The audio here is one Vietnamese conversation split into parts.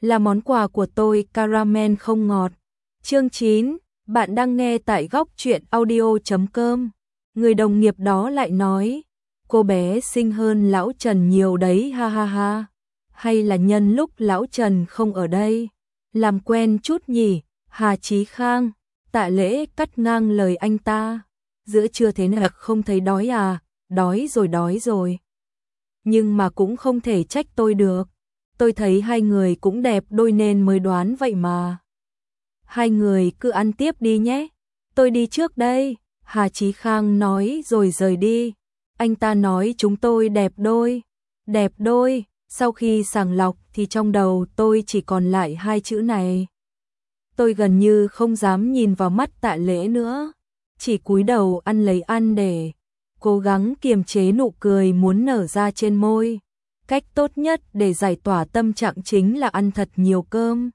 là món quà của tôi caramel không ngọt. Chương 9, bạn đang nghe tại góc truyện audio.com. Người đồng nghiệp đó lại nói, cô bé xinh hơn lão Trần nhiều đấy ha ha ha. Hay là nhân lúc lão Trần không ở đây, làm quen chút nhỉ, Hà Chí Khang. Tạ Lễ cắt ngang lời anh ta. Giữa trưa thế này không thấy đói à? Đói rồi. Nhưng mà cũng không thể trách tôi được. Tôi thấy hai người cũng đẹp đôi nên mới đoán vậy mà. Hai người cứ ăn tiếp đi nhé. Tôi đi trước đây, Hà Chí Khang nói rồi rời đi. Anh ta nói chúng tôi đẹp đôi. Đẹp đôi, sau khi sàng lọc thì trong đầu tôi chỉ còn lại hai chữ này. Tôi gần như không dám nhìn vào mắt Tạ Lễ nữa. Chỉ cúi đầu ăn lấy ăn để cố gắng kiềm chế nụ cười muốn nở ra trên môi. Cách tốt nhất để giải tỏa tâm trạng chính là ăn thật nhiều cơm.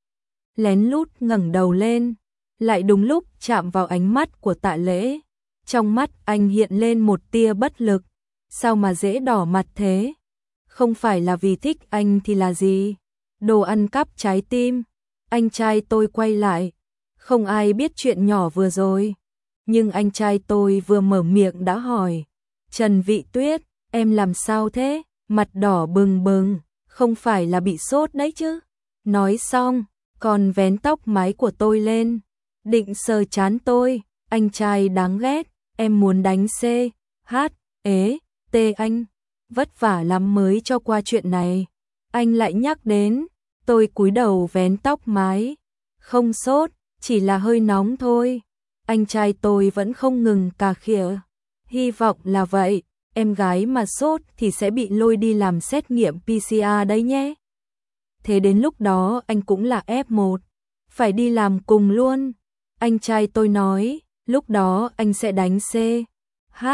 Lén lút ngẩng đầu lên, lại đúng lúc chạm vào ánh mắt của Tạ Lễ. Trong mắt anh hiện lên một tia bất lực. Sao mà dễ đỏ mặt thế? Không phải là vì thích anh thì là gì? Đồ ăn cắp trái tim. Anh trai tôi quay lại. Không ai biết chuyện nhỏ vừa rồi. Nhưng anh trai tôi vừa mở miệng đã hỏi. Trần Vị Tuyết, em làm sao thế? Mặt đỏ bừng bừng, không phải là bị sốt đấy chứ? Nói xong, còn vén tóc mái của tôi lên. Định sờ trán tôi, anh trai đáng ghét, em muốn đánh C, H, ế, T anh. Vất vả lắm mới cho qua chuyện này. Anh lại nhắc đến, tôi cúi đầu vén tóc mái. Không sốt, chỉ là hơi nóng thôi. Anh trai tôi vẫn không ngừng cà khịa. Hy vọng là vậy, em gái mà sốt thì sẽ bị lôi đi làm xét nghiệm PCR đấy nhé. Thế đến lúc đó anh cũng là F1, phải đi làm cùng luôn. Anh trai tôi nói, lúc đó anh sẽ đánh C, H,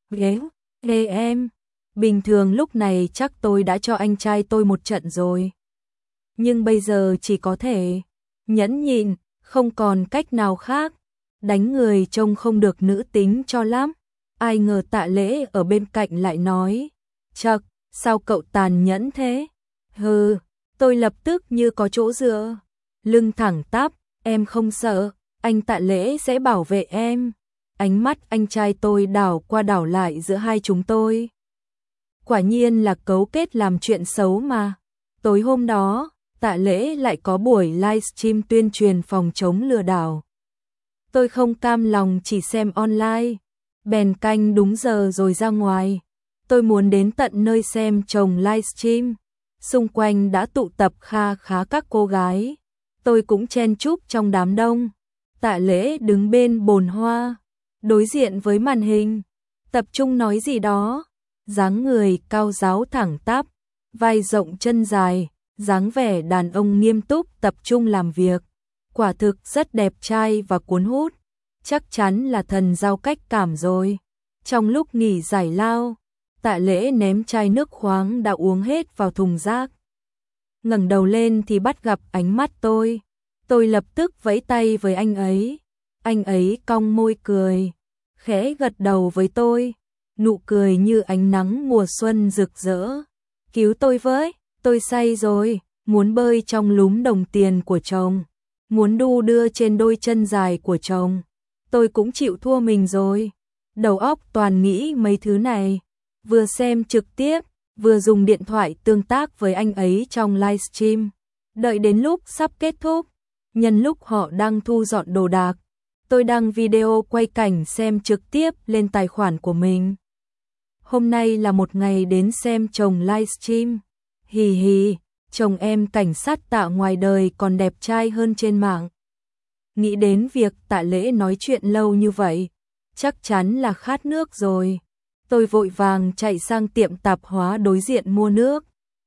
G, em. Bình thường lúc này chắc tôi đã cho anh trai tôi một trận rồi. Nhưng bây giờ chỉ có thể nhẫn nhịn, không còn cách nào khác. Đánh người trông không được nữ tính cho lắm. Ai ngờ Tạ Lễ ở bên cạnh lại nói, chậc, sao cậu tàn nhẫn thế? Hừ, tôi lập tức như có chỗ dựa. Lưng thẳng tắp, em không sợ, anh Tạ Lễ sẽ bảo vệ em. Ánh mắt anh trai tôi đảo qua đảo lại giữa hai chúng tôi. Quả nhiên là cấu kết làm chuyện xấu mà. Tối hôm đó, Tạ Lễ lại có buổi livestream tuyên truyền phòng chống lừa đảo. Tôi không cam lòng chỉ xem online, bèn canh đúng giờ rồi ra ngoài. Tôi muốn đến tận nơi xem chồng livestream. Xung quanh đã tụ tập kha khá các cô gái. Tôi cũng chen chúc trong đám đông. Tạ Lễ đứng bên bồn hoa, đối diện với màn hình, tập trung nói gì đó. Dáng người cao ráo thẳng tắp, vai rộng chân dài, dáng vẻ đàn ông nghiêm túc tập trung làm việc. Quả thực rất đẹp trai và cuốn hút. Chắc chắn là thần giao cách cảm rồi. Trong lúc nghỉ giải lao, Tạ Lễ ném chai nước khoáng đã uống hết vào thùng rác. Ngẩng đầu lên thì bắt gặp ánh mắt tôi. Tôi lập tức vẫy tay với anh ấy. Anh ấy cong môi cười, khẽ gật đầu với tôi. Nụ cười như ánh nắng mùa xuân rực rỡ. Cứu tôi với, tôi say rồi, muốn bơi trong lúm đồng tiền của chồng, muốn đu đưa trên đôi chân dài của chồng. Tôi cũng chịu thua mình rồi. Đầu óc toàn nghĩ mấy thứ này. Vừa xem trực tiếp, vừa dùng điện thoại tương tác với anh ấy trong livestream. Đợi đến lúc sắp kết thúc, nhân lúc họ đang thu dọn đồ đạc, tôi đăng video quay cảnh xem trực tiếp lên tài khoản của mình. Hôm nay là một ngày đến xem chồng livestream. Hì hì, chồng em cảnh sát Tạ ngoài đời còn đẹp trai hơn trên mạng. Nghĩ đến việc Tạ Lễ nói chuyện lâu như vậy, chắc chắn là khát nước rồi. Tôi vội vàng chạy sang tiệm tạp hóa đối diện mua nước.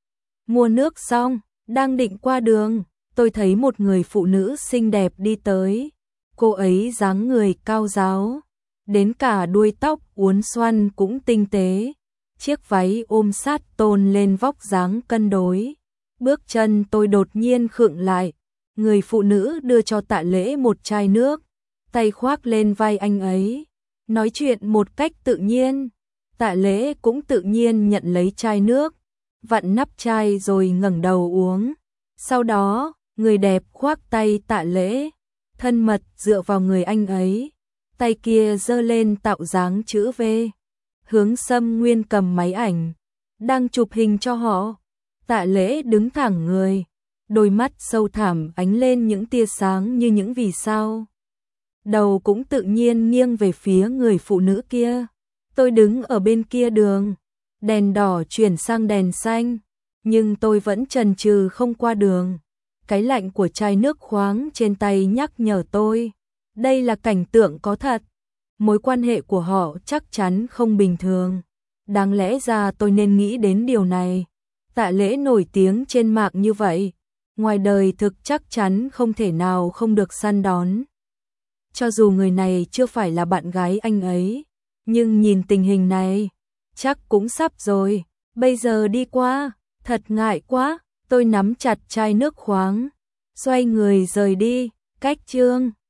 Mua nước xong, đang định qua đường, tôi thấy một người phụ nữ xinh đẹp đi tới. Cô ấy dáng người cao ráo, đến cả đuôi tóc uốn xoăn cũng tinh tế. Chiếc váy ôm sát tôn lên vóc dáng cân đối. Bước chân tôi đột nhiên khựng lại. Người phụ nữ đưa cho Tạ Lễ một chai nước, tay khoác lên vai anh ấy, nói chuyện một cách tự nhiên. Tạ Lễ cũng tự nhiên nhận lấy chai nước, vặn nắp chai rồi ngẩng đầu uống. Sau đó, người đẹp khoác tay Tạ Lễ, thân mật dựa vào người anh ấy, tay kia giơ lên tạo dáng chữ V. Hướng Sâm Nguyên cầm máy ảnh, đang chụp hình cho họ. Tạ Lễ đứng thẳng người, đôi mắt sâu thẳm ánh lên những tia sáng như những vì sao. Đầu cũng tự nhiên nghiêng về phía người phụ nữ kia. Tôi đứng ở bên kia đường, đèn đỏ chuyển sang đèn xanh, nhưng tôi vẫn chần chừ không qua đường. Cái lạnh của chai nước khoáng trên tay nhắc nhở tôi, đây là cảnh tượng có thật. Mối quan hệ của họ chắc chắn không bình thường. Đáng lẽ ra tôi nên nghĩ đến điều này. Tạ Lễ nổi tiếng trên mạng như vậy, ngoài đời thực chắc chắn không thể nào không được săn đón. Cho dù người này chưa phải là bạn gái anh ấy, nhưng nhìn tình hình này, chắc cũng sắp rồi. Bây giờ đi qua, thật ngại quá. Tôi nắm chặt chai nước khoáng, xoay người rời đi. Cách chương